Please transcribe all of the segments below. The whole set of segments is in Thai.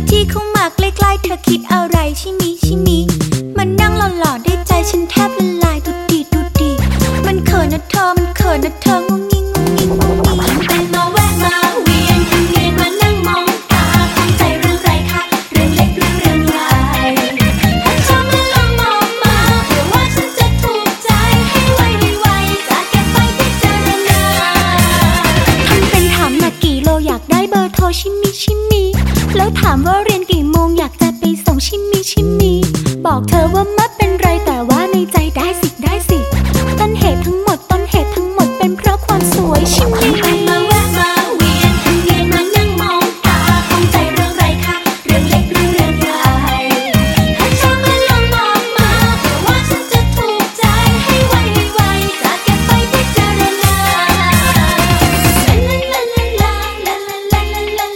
ที่เข้ามาใกล้ๆเธอคิดอะไรชิมิชิมิมันนั่งหล่อๆได้ใจฉันแทบละลายดุดดีดุดดีมันเขินนะเธอมันเขินนะเธองุ้งงิ้งงุ้งงิ้งงุ้งงิ้งแต่มาแวะมาเวียนทำเนียนมานั่งมองตาตั้งใจเรื่องไรคะเรื่องเล็กหรือเรื่องใหญ่ถ้าเธอมาลองมองมาเผื่อว่าฉันจะถูกใจให้ไวๆจะเก็บไปพิจารณาทำเป็นถามหนักกี่โลอยากได้เบอร์โทรชิมิชิมิแล้วถามว่าเรียนกี่โมงอยากจะไปส่งชิมิชิมิบอกเธอว่าไม่เป็นไรแต่ว่าในใจได้สิได้สิต้นเหตุทั้งหมดเป็นเพราะความสวยชิมิมาแวะมาเวียนทำเนียนมานั่งมองตาตั้งใจเรื่องไรคะเรื่องเล็กหรือเรื่องใหญ่ถ้าเธอมาลองมองมาเผื่อว่าฉันจะถูกใจให้ไวๆจะเก็บไปพิจารณาลาลาลาลาลาลาลาลาลาลาลาลาลาลาลาลาลาลา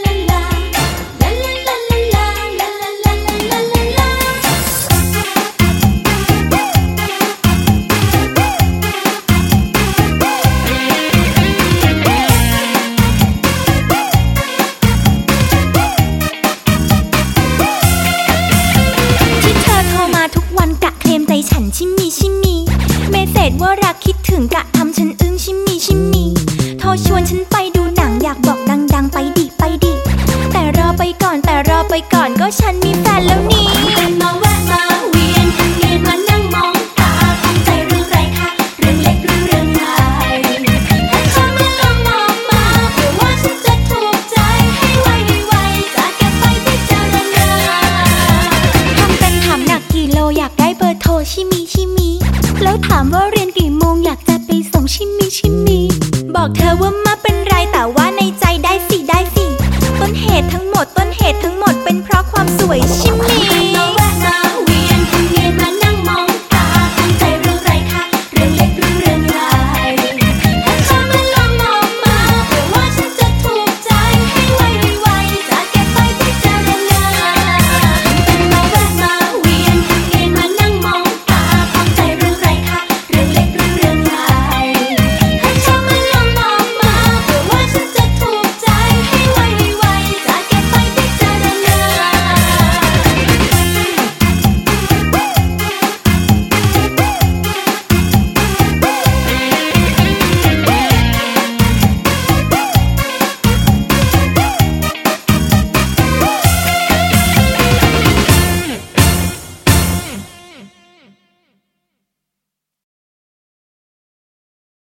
ที่เธอโทรมาทุกวันกะเคลมใจฉันชิมิชิมิเมสเสจว่ารักคิดถึงกะทำฉันอึ้งชิมิชิมิโทรชวนฉันไปดูหนังอยากบอกดังๆไปดิไปดิแต่รอไปก่อนก็ฉันมีแฟนแล้วนี่มาแวะมาเวียนทำเนียนมานั่งมองตาตั้งใจเรื่องไรคะเรื่องเล็กหรือเรื่องใหญ่ถ้าเธอมาลองมองมาเผื่อว่าฉันจะถูกใจให้ไวๆจะเก็บไปพิจารณาทำเป็นถามหนักกี่โลอยากได้เบอร์โทรชิมิชิมิแล้วถามว่าเรียนกี่โมงอยากจะไปส่งชิมิชิมิบอกเธอว่าไม่เป็นไรแต่ว่าในใจได้สิต้นเหตุทั้งหมดเป็นเพราะความสวยชิมิ